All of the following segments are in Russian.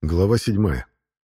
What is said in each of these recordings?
Глава 7.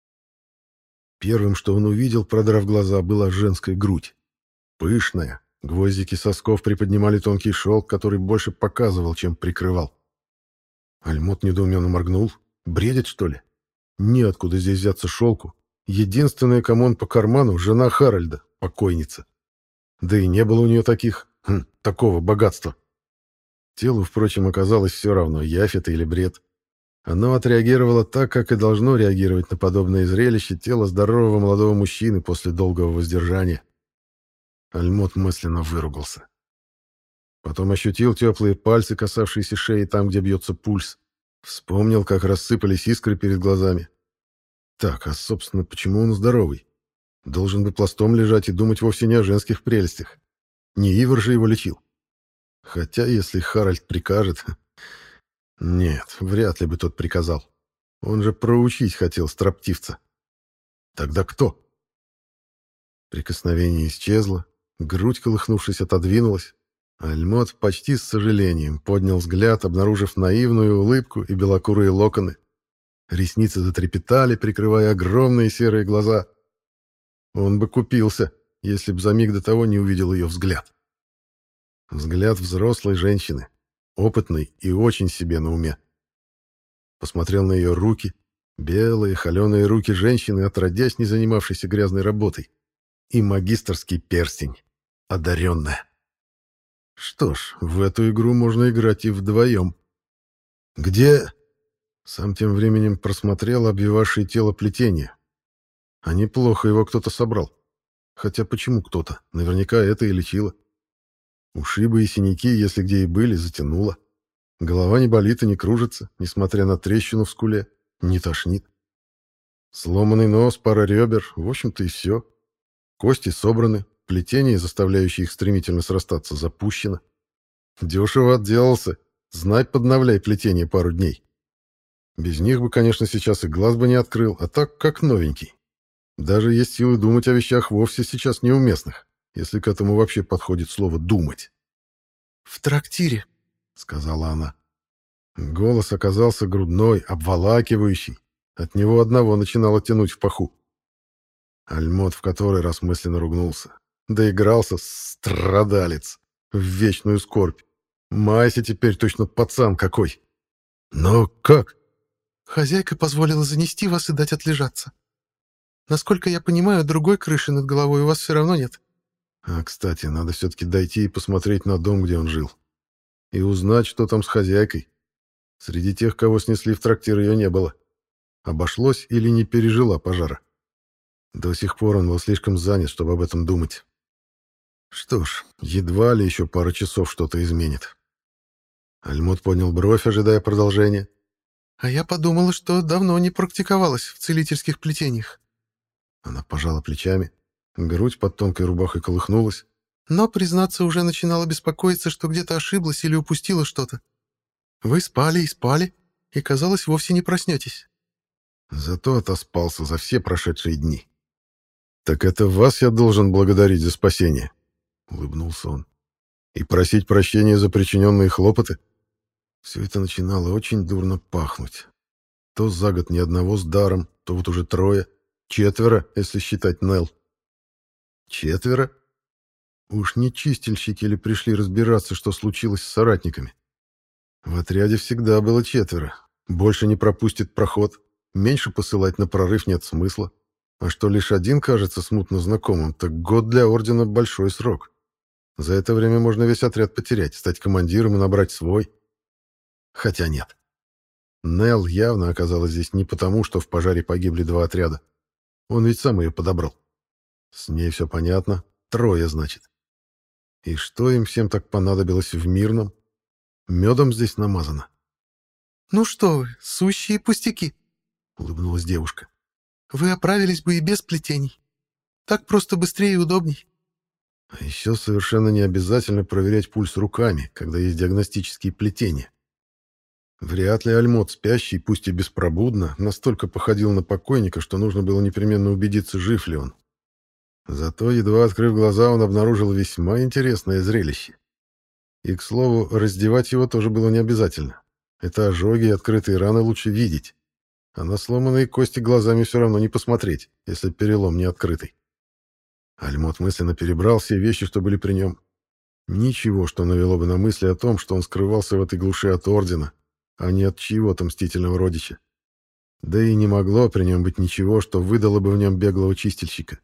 Первым, что он увидел, продрав глаза, была женская грудь. Пышная. Гвоздики сосков приподнимали тонкий шелк, который больше показывал, чем прикрывал. Альмот недоуменно моргнул. Бредит, что ли? Неоткуда здесь взяться шелку. Единственная, кому он по карману, жена Харальда, покойница. Да и не было у нее такого богатства. Телу, впрочем, оказалось все равно, явь это или бред. Оно отреагировало так, как и должно реагировать на подобное зрелище тело здорового молодого мужчины после долгого воздержания. Альмот мысленно выругался. Потом ощутил теплые пальцы, касавшиеся шеи там, где бьется пульс. Вспомнил, как рассыпались искры перед глазами. Так, а, собственно, почему он здоровый? Должен бы пластом лежать и думать вовсе не о женских прелестях. Не Ивар же его лечил. Хотя, если Харальд прикажет... Нет, вряд ли бы тот приказал. Он же проучить хотел строптивца. Тогда кто? Прикосновение исчезло, грудь, колыхнувшись, отодвинулась. Альмот почти с сожалением поднял взгляд, обнаружив наивную улыбку и белокурые локоны. Ресницы затрепетали, прикрывая огромные серые глаза. Он бы купился, если б за миг до того не увидел ее взгляд. Взгляд взрослой женщины, опытной и очень себе на уме. Посмотрел на ее руки, белые холеные руки женщины, отродясь не занимавшейся грязной работой, и магистерский перстень, одаренная. Что ж, в эту игру можно играть и вдвоем. «Где?» Сам тем временем просмотрел обвивавшее тело плетение. А неплохо его кто-то собрал. Хотя почему кто-то? Наверняка это и лечило. Ушибы и синяки, если где и были, затянуло. Голова не болит и не кружится, несмотря на трещину в скуле. Не тошнит. Сломанный нос, пара ребер, в общем-то и все. Кости собраны, плетение, заставляющее их стремительно срастаться, запущено. Дешево отделался. Знать, подновляй плетение пару дней. Без них бы, конечно, сейчас и глаз бы не открыл, а так как новенький. Даже есть силы думать о вещах вовсе сейчас неуместных, если к этому вообще подходит слово «думать». «В трактире», — сказала она. Голос оказался грудной, обволакивающий. От него одного начинало тянуть в паху. Альмот в который раз мысленно ругнулся. Доигрался, страдалец, в вечную скорбь. Майся теперь точно пацан какой. Но как? «Хозяйка позволила занести вас и дать отлежаться. Насколько я понимаю, другой крыши над головой у вас все равно нет». Кстати, надо все-таки дойти и посмотреть на дом, где он жил. И узнать, что там с хозяйкой. Среди тех, кого снесли в трактир, ее не было. Обошлось или не пережила пожара. До сих пор он был слишком занят, чтобы об этом думать. Что ж, едва ли еще пара часов что-то изменит. Альмут поднял бровь, ожидая продолжения. «А я подумала, что давно не практиковалась в целительских плетениях». Она пожала плечами. Грудь под тонкой рубахой колыхнулась. «Но, признаться, уже начинала беспокоиться, что где-то ошиблась или упустила что-то. Вы спали и спали, и, казалось, вовсе не проснетесь». Зато отоспался за все прошедшие дни. «Так это вас я должен благодарить за спасение», — улыбнулся он. «И просить прощения за причиненные хлопоты?» Все это начинало очень дурно пахнуть. То за год ни одного с даром, то вот уже трое. 4, если считать Нелл. 4? Уж не чистильщики ли пришли разбираться, что случилось с соратниками? В отряде всегда было 4. Больше не пропустит проход. Меньше посылать на прорыв нет смысла. А что лишь один кажется смутно знакомым, так год для ордена — большой срок. За это время можно весь отряд потерять, стать командиром и набрать свой. Хотя нет. Нелл явно оказалась здесь не потому, что в пожаре погибли 2 отряда. Он ведь сам ее подобрал. С ней все понятно. 3, значит. И что им всем так понадобилось в Мирном? Медом здесь намазано. «Ну что вы, сущие пустяки», — улыбнулась девушка. «Вы оправились бы и без плетений. Так просто быстрее и удобней». А еще совершенно не обязательно проверять пульс руками, когда есть диагностические плетения. Вряд ли Альмот, спящий, пусть и беспробудно, настолько походил на покойника, что нужно было непременно убедиться, жив ли он. Зато, едва открыв глаза, он обнаружил весьма интересное зрелище. И, к слову, раздевать его тоже было не обязательно. Это ожоги и открытые раны лучше видеть. а на сломанные кости глазами все равно не посмотреть, если перелом не открытый. Альмот мысленно перебрал все вещи, что были при нем. Ничего, что навело бы на мысли о том, что он скрывался в этой глуши от Ордена, а не от чьего-то мстительного родича. Да и не могло при нем быть ничего, что выдало бы в нем беглого чистильщика.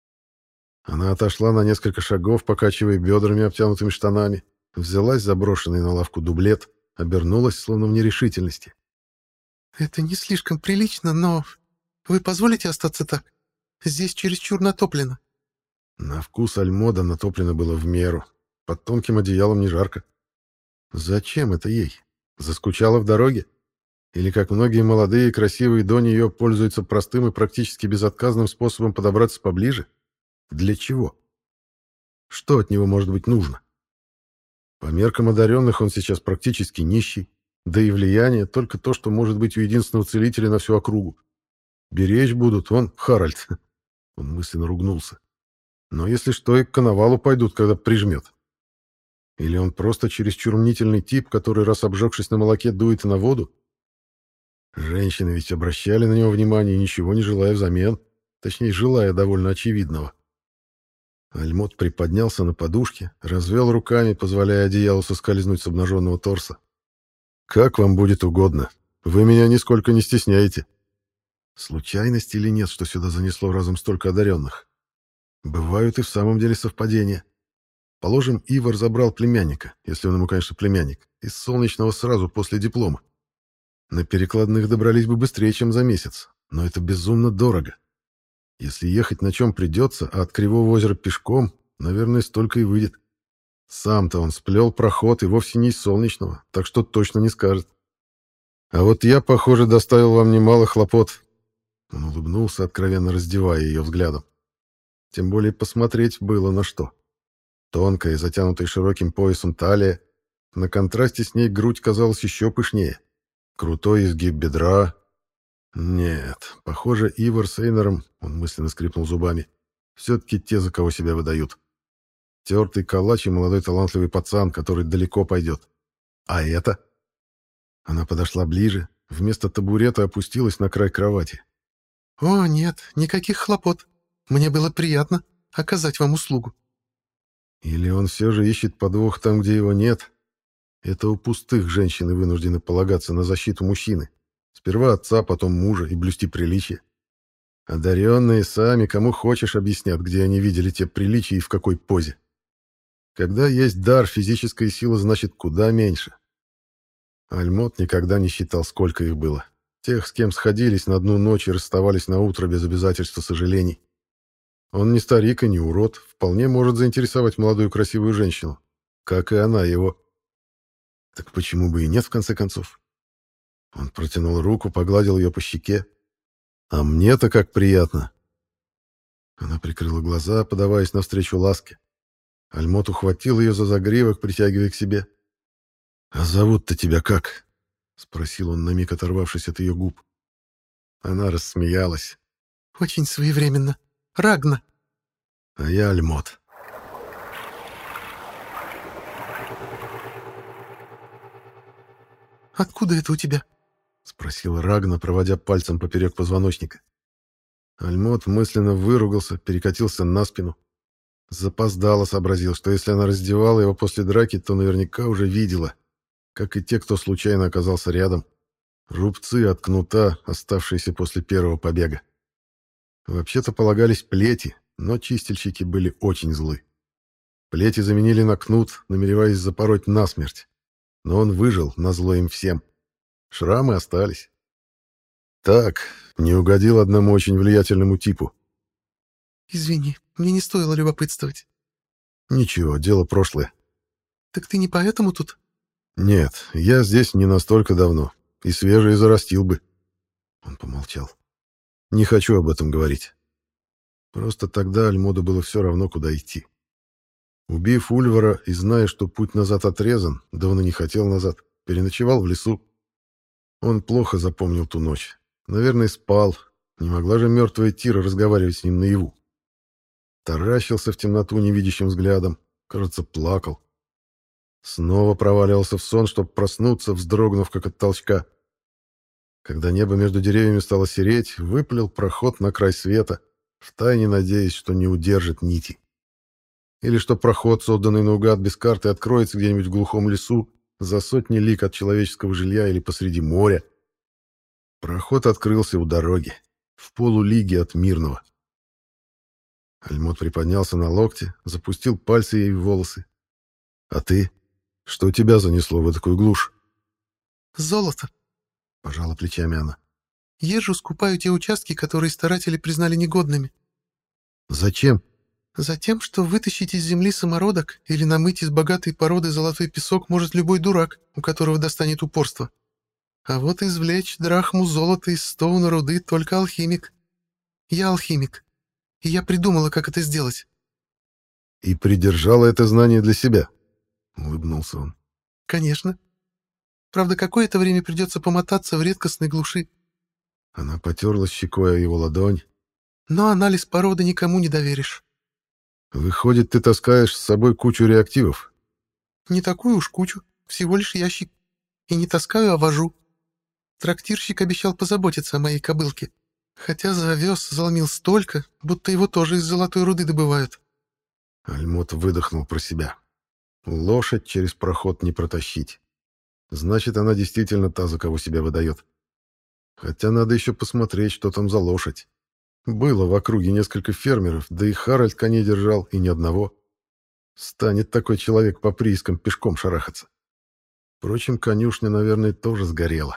Она отошла на несколько шагов, покачивая бедрами, обтянутыми штанами, взялась за брошенный на лавку дублет, обернулась, словно в нерешительности. «Это не слишком прилично, но вы позволите остаться так? Здесь чересчур натоплено». На вкус Альмода натоплено было в меру. Под тонким одеялом не жарко. Зачем это ей? Заскучала в дороге? Или, как многие молодые и красивые до нее, пользуются простым и практически безотказным способом подобраться поближе? Для чего? Что от него может быть нужно? По меркам одаренных он сейчас практически нищий, да и влияние только то, что может быть у единственного целителя на всю округу. Беречь будут, он Харальд. Он мысленно ругнулся. Но если что, и к коновалу пойдут, когда прижмет. Или он просто чересчур мнительный тип, который, раз обжегшись на молоке, дует и на воду? Женщины ведь обращали на него внимание, ничего не желая взамен, точнее, желая довольно очевидного. Альмот приподнялся на подушке, развел руками, позволяя одеялу соскользнуть с обнаженного торса. «Как вам будет угодно. Вы меня нисколько не стесняете». Случайность или нет, что сюда занесло разом столько одаренных? Бывают и в самом деле совпадения. Положим, Ивар забрал племянника, если он ему, конечно, племянник, из Солнечного сразу после диплома. На перекладных добрались бы быстрее, чем за месяц, но это безумно дорого. Если ехать на чем придется, а от Кривого озера пешком, наверное, столько и выйдет. Сам-то он сплел проход и вовсе не из Солнечного, так что точно не скажет. А вот я, похоже, доставил вам немало хлопот. Он улыбнулся, откровенно раздевая ее взглядом. Тем более посмотреть было на что. Тонкая, затянутая широким поясом талия, на контрасте с ней грудь казалась еще пышнее. Крутой изгиб бедра. Нет, похоже, Ивар с Эйнером, он мысленно скрипнул зубами, все-таки те, за кого себя выдают. Тертый калач и молодой талантливый пацан, который далеко пойдет. А это? Она подошла ближе, вместо табурета опустилась на край кровати. «О, нет, никаких хлопот. Мне было приятно оказать вам услугу». Или он все же ищет подвох там, где его нет? Это у пустых женщины вынуждены полагаться на защиту мужчины. Сперва отца, потом мужа и блюсти приличия. Одаренные сами, кому хочешь, объяснят, где они видели те приличия и в какой позе. Когда есть дар, физическая сила значит куда меньше. Альмот никогда не считал, сколько их было. Тех, с кем сходились на одну ночь и расставались на утро без обязательства сожалений. Он не старик и не урод, вполне может заинтересовать молодую красивую женщину, как и она его. Так почему бы и нет, в конце концов? Он протянул руку, погладил ее по щеке. А мне-то как приятно. Она прикрыла глаза, подаваясь навстречу ласке. Альмот ухватил ее за загривок, притягивая к себе. «А зовут-то тебя как?» — спросил он, на миг оторвавшись от ее губ. Она рассмеялась. «Очень своевременно. Рагна». «А я Альмот». «Откуда это у тебя?» — спросила Рагна, проводя пальцем поперек позвоночника. Альмот мысленно выругался, перекатился на спину. Запоздало сообразил, что если она раздевала его после драки, то наверняка уже видела, как и те, кто случайно оказался рядом. Рубцы от кнута, оставшиеся после первого побега. Вообще-то полагались плети, но чистильщики были очень злы. Плети заменили на кнут, намереваясь запороть насмерть. Но он выжил, назло им всем. Шрамы остались. Так, не угодил одному очень влиятельному типу. «Извини, мне не стоило любопытствовать». Ничего, дело прошлое. «Так ты не поэтому тут?» Нет, я здесь не настолько давно. И свежее зарастил бы. Он помолчал. Не хочу об этом говорить. Просто тогда Альмоду было все равно, куда идти. Убив Ульвара и зная, что путь назад отрезан, да он и не хотел назад, переночевал в лесу. Он плохо запомнил ту ночь. Наверное, спал. Не могла же мертвая Тира разговаривать с ним наяву. Таращился в темноту невидящим взглядом. Кажется, плакал. Снова проваливался в сон, чтобы проснуться, вздрогнув, как от толчка. Когда небо между деревьями стало сереть, выплыл проход на край света, втайне надеясь, что не удержит нити. Или что проход, созданный наугад без карты, откроется где-нибудь в глухом лесу, за сотни лиг от человеческого жилья или посреди моря. Проход открылся у дороги, в полулиге от Мирного. Альмот приподнялся на локте, запустил пальцы ей в волосы. «А ты? Что тебя занесло в такую глушь?» «Золото», — пожала плечами она. «Езжу, скупаю те участки, которые старатели признали негодными». «Зачем?» «Затем, что вытащить из земли самородок или намыть из богатой породы золотой песок может любой дурак, у которого достанет упорство. А вот извлечь драхму золота из стоуна руды только алхимик. Я алхимик, и я придумала, как это сделать». «И придержала это знание для себя», — улыбнулся он. «Конечно. Правда, какое-то время придется помотаться в редкостной глуши». Она потерла щекой о его ладонь. «Но анализ породы никому не доверишь». «Выходит, ты таскаешь с собой кучу реактивов?» «Не такую уж кучу, всего лишь ящик. И не таскаю, а вожу. Трактирщик обещал позаботиться о моей кобылке. Хотя за овес заломил столько, будто его тоже из золотой руды добывают». Альмот выдохнул про себя. Лошадь через проход не протащить. Значит, она действительно та, за кого себя выдает. Хотя надо еще посмотреть, что там за лошадь. Было в округе несколько фермеров, да и Харальд коней держал, и ни одного. Станет такой человек по приискам пешком шарахаться. Впрочем, конюшня, наверное, тоже сгорела.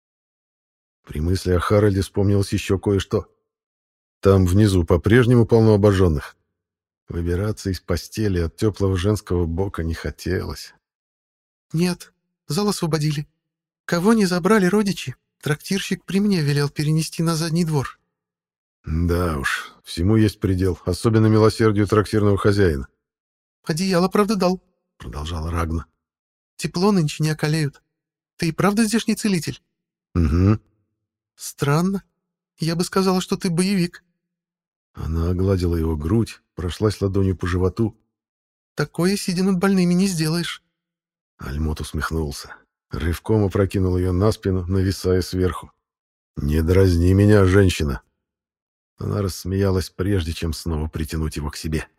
При мысли о Харальде вспомнилось еще кое-что. Там внизу по-прежнему полно обожженных. Выбираться из постели от теплого женского бока не хотелось. «Нет, зал освободили. Кого не забрали родичи, трактирщик при мне велел перенести на задний двор». Да уж, всему есть предел, особенно милосердию трактирного хозяина. «Одеяло, правда, дал», — продолжала Рагна. «Тепло нынче не околеют. Ты и правда здешний целитель?» Угу. «Странно. Я бы сказала, что ты боевик». Она огладила его грудь, прошлась ладонью по животу. «Такое, сидя над больными, не сделаешь». Альмот усмехнулся. Рывком опрокинул ее на спину, нависая сверху. «Не дразни меня, женщина!» Она рассмеялась, прежде чем снова притянуть его к себе.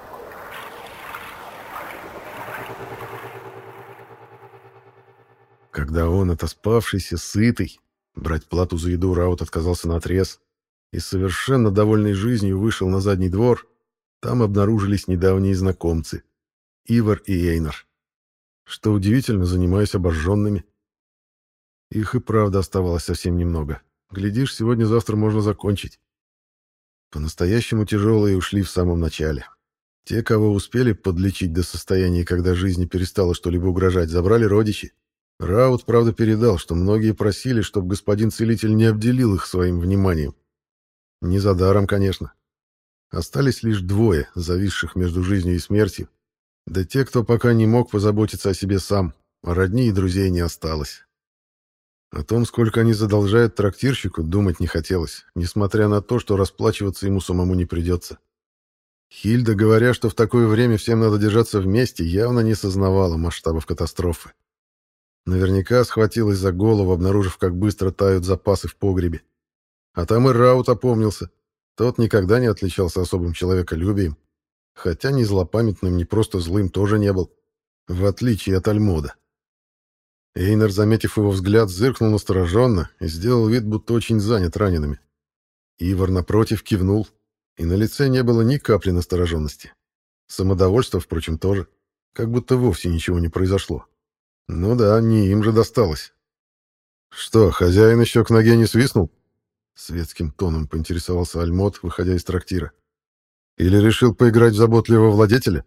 Когда он, отоспавшийся, сытый, брать плату за еду Раут отказался наотрез и, совершенно довольный жизнью, вышел на задний двор, там обнаружились недавние знакомцы — Ивар и Эйнар. Что удивительно, занимаясь обожженными. Их и правда оставалось совсем немного. Глядишь, сегодня-завтра можно закончить. По-настоящему тяжелые ушли в самом начале. Те, кого успели подлечить до состояния, когда жизни перестало что-либо угрожать, забрали родичи. Раут, правда, передал, что многие просили, чтобы господин целитель не обделил их своим вниманием. Не за даром, конечно. Остались лишь двое, зависших между жизнью и смертью. Да те, кто пока не мог позаботиться о себе сам, а родни и друзей не осталось. О том, сколько они задолжают трактирщику, думать не хотелось, несмотря на то, что расплачиваться ему самому не придется. Хильда, говоря, что в такое время всем надо держаться вместе, явно не сознавала масштабов катастрофы. Наверняка схватилась за голову, обнаружив, как быстро тают запасы в погребе. А там и Раут опомнился. Тот никогда не отличался особым человеколюбием, хотя ни злопамятным, ни просто злым тоже не был, в отличие от Альмода. Эйнар, заметив его взгляд, зыркнул настороженно и сделал вид, будто очень занят ранеными. Ивар, напротив, кивнул, и на лице не было ни капли настороженности. Самодовольство, впрочем, тоже, как будто вовсе ничего не произошло. Ну да, не им же досталось. «Что, хозяин еще к ноге не свистнул?» Светским тоном поинтересовался Альмот, выходя из трактира. «Или решил поиграть в заботливого владетеля?»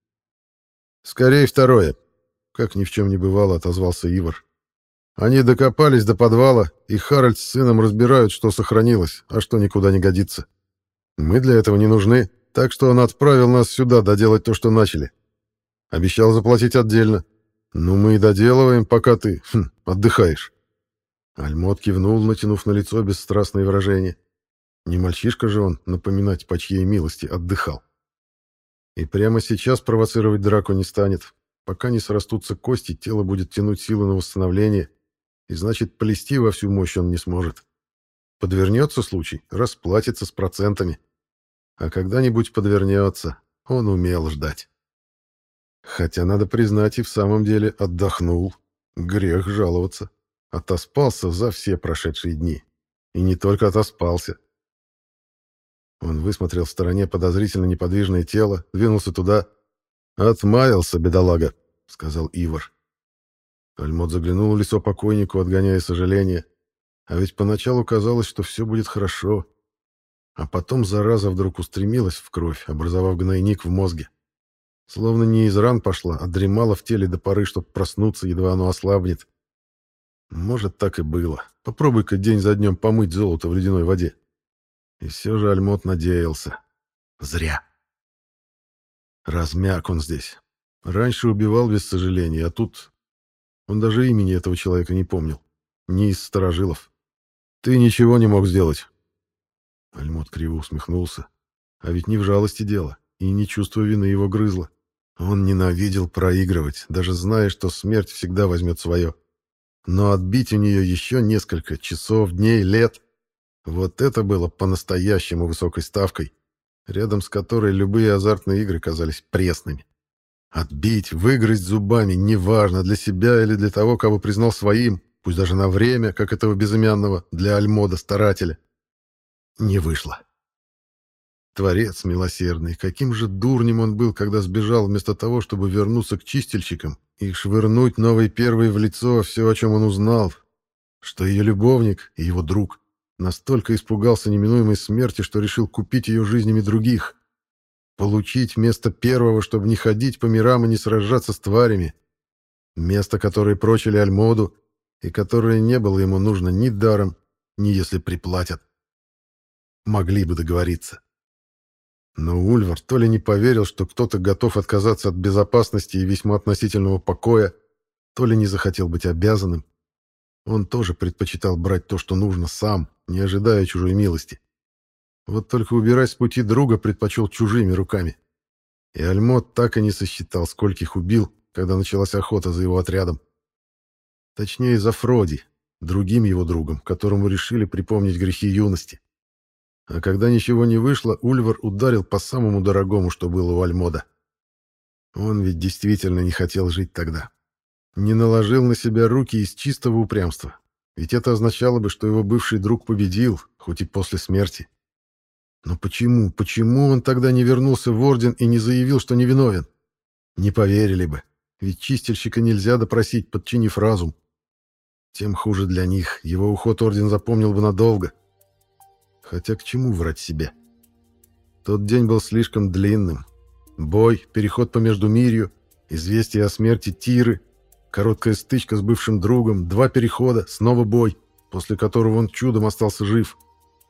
«Скорее второе», — как ни в чем не бывало, отозвался Ивар. «Они докопались до подвала, и Харальд с сыном разбирают, что сохранилось, а что никуда не годится. Мы для этого не нужны, так что он отправил нас сюда доделать то, что начали. Обещал заплатить отдельно. Ну, мы и доделываем, пока ты отдыхаешь». Альмот кивнул, натянув на лицо бесстрастное выражение. Не мальчишка же он, напоминать, по чьей милости отдыхал. И прямо сейчас провоцировать драку не станет. Пока не срастутся кости, тело будет тянуть силы на восстановление. и значит, плести во всю мощь он не сможет. Подвернется случай, расплатится с процентами. А когда-нибудь подвернется, он умел ждать. Хотя, надо признать, и в самом деле отдохнул. Грех жаловаться. Отоспался за все прошедшие дни. И не только отоспался. Он высмотрел в стороне подозрительно неподвижное тело, двинулся туда. «Отмаялся, бедолага», — сказал Ивар. Альмот заглянул в лицо покойнику, отгоняя сожаление. А ведь поначалу казалось, что все будет хорошо. А потом зараза вдруг устремилась в кровь, образовав гнойник в мозге. Словно не из ран пошла, а дремала в теле до поры, чтобы проснуться, едва оно ослабнет. Может, так и было. Попробуй-ка день за днем помыть золото в ледяной воде. И все же Альмот надеялся. Зря. Размяк он здесь. Раньше убивал без сожаления, а тут... Он даже имени этого человека не помнил. Не из старожилов. Ты ничего не мог сделать. Альмот криво усмехнулся. А ведь не в жалости дело, и не чувство вины его грызло. Он ненавидел проигрывать, даже зная, что смерть всегда возьмет свое. Но отбить у нее еще несколько часов, дней, лет — вот это было по-настоящему высокой ставкой, рядом с которой любые азартные игры казались пресными. Отбить, выгрызть зубами, неважно, для себя или для того, кого признал своим, пусть даже на время, как этого безымянного, для Альмода-старателя. Не вышло. Творец милосердный, каким же дурнем он был, когда сбежал вместо того, чтобы вернуться к чистильщикам и швырнуть новой первой в лицо все, о чем он узнал, что ее любовник и его друг настолько испугался неминуемой смерти, что решил купить ее жизнями других, получить место первого, чтобы не ходить по мирам и не сражаться с тварями, место, которое прочили Альмоду и которое не было ему нужно ни даром, ни если приплатят. Могли бы договориться. Но Ульвар то ли не поверил, что кто-то готов отказаться от безопасности и весьма относительного покоя, то ли не захотел быть обязанным. Он тоже предпочитал брать то, что нужно, сам, не ожидая чужой милости. Вот только убирать с пути друга предпочел чужими руками. И Альмот так и не сосчитал, скольких убил, когда началась охота за его отрядом. Точнее, за Фроди, другим его другом, которому решили припомнить грехи юности. А когда ничего не вышло, Ульвар ударил по самому дорогому, что было у Альмода. Он ведь действительно не хотел жить тогда. Не наложил на себя руки из чистого упрямства. Ведь это означало бы, что его бывший друг победил, хоть и после смерти. Но почему он тогда не вернулся в Орден и не заявил, что невиновен? Не поверили бы, ведь чистильщика нельзя допросить, подчинив разум. Тем хуже для них, его уход Орден запомнил бы надолго. Хотя к чему врать себе? Тот день был слишком длинным. Бой, переход по Междумирью, известие о смерти Тиры, короткая стычка с бывшим другом, 2 перехода, снова бой, после которого он чудом остался жив.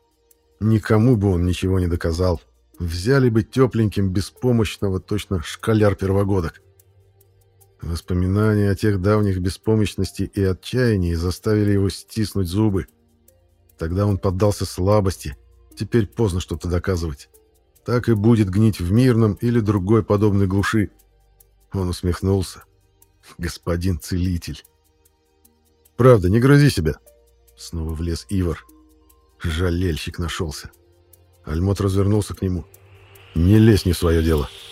Никому бы он ничего не доказал. Взяли бы тепленьким беспомощного, точно школяр-первогодок. Воспоминания о тех давних беспомощности и отчаянии заставили его стиснуть зубы. Тогда он поддался слабости. Теперь поздно что-то доказывать. Так и будет гнить в Мирном или другой подобной глуши. Он усмехнулся. Господин целитель. Правда, не грози себя. Снова влез Ивар. Жалельщик нашелся. Альмот развернулся к нему. Не лезь не в свое дело.